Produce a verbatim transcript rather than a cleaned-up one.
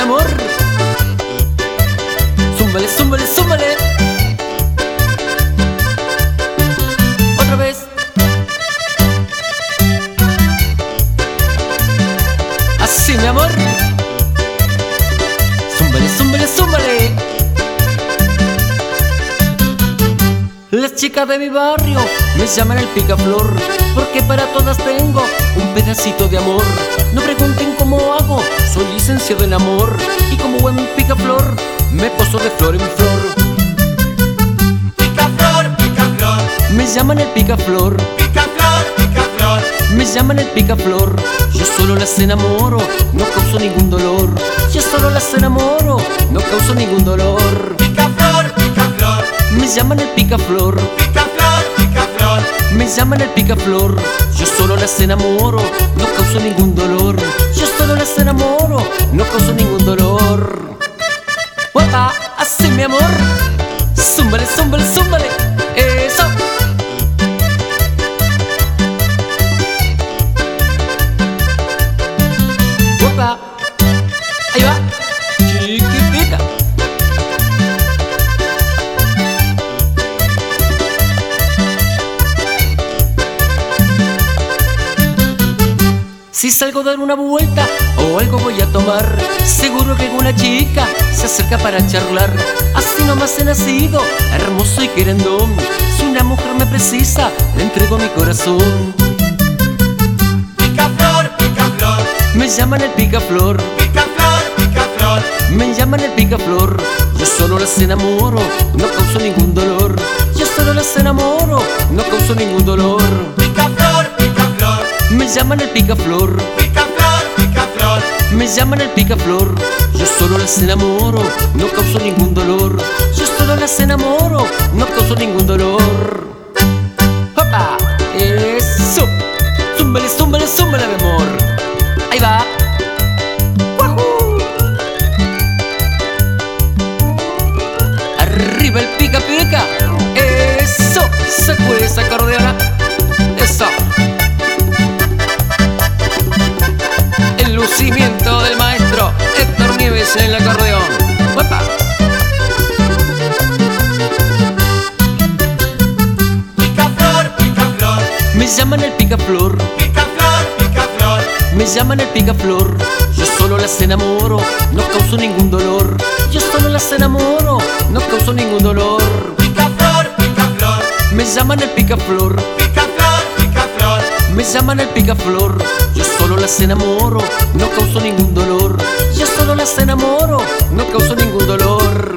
amor. Zúmbale, zúmbale, zúmbale. Otra vez. Así, mi amor. Zúmbale, zúmbale, zúmbale. Las chicas de mi barrio me llaman el picaflor, porque para todas tengo un pedacito de amor. No pregunten cómo hago, soy licenciado en amor, y como buen picaflor me poso de flor en flor. Picaflor, picaflor, Me llaman el picaflor, picaflor, picaflor, me llaman el picaflor. Yo solo las enamoro, no causo ningún dolor. Yo solo las enamoro, no causo ningún dolor. picaflor, picaflor, Me llaman el picaflor, picaflor, picaflor, me llaman el picaflor. Yo solo las enamoro, no causo ningún dolor. Yo solo las enamoro, no causo ningún dolor. ¡Guapa! Así, mi amor. Zúmbale, zúmbale, zúmbale. Eso. ¡Guapa! Ahí va. Chiquitita. Si salgo a dar una vuelta o algo voy a tomar, seguro que alguna chica se acerca para charlar. Así nomás he nacido, hermoso y querendón. Si una mujer me precisa, le entrego mi corazón. picaflor, picaflor, Me llaman el picaflor, picaflor, picaflor, me llaman el picaflor. Yo solo las enamoro, no causo ningún dolor. Yo solo las enamoro, no causo ningún dolor. picaflor, picaflor, Me llaman el picaflor, picaflor, picaflor, me llaman el picaflor. Yo solo las enamoro, no causo ningún dolor. Yo solo las enamoro, no causo ningún dolor. ¡Opa! ¡Eso! ¡Zúmbale, zúmbale, zúmbale, mi amor! Ahí va. ¡Wahoo! Arriba el pica pica. ¡Eso! Sacude esa acordeona. ¡Eso! El lucimiento del maestro Héctor Nieves en el acordeón. ¡Opa! picaflor, picaflor, Me llaman el picaflor, picaflor, picaflor, me llaman el picaflor. Yo solo las enamoro, no causo ningún dolor. Yo solo las enamoro, no causo ningún dolor. picaflor, picaflor, Me llaman el picaflor, picaflor, picaflor, me llaman el picaflor. Yo solo las enamoro, no causo ningún dolor. Yo solo las enamoro, no causo ningún dolor.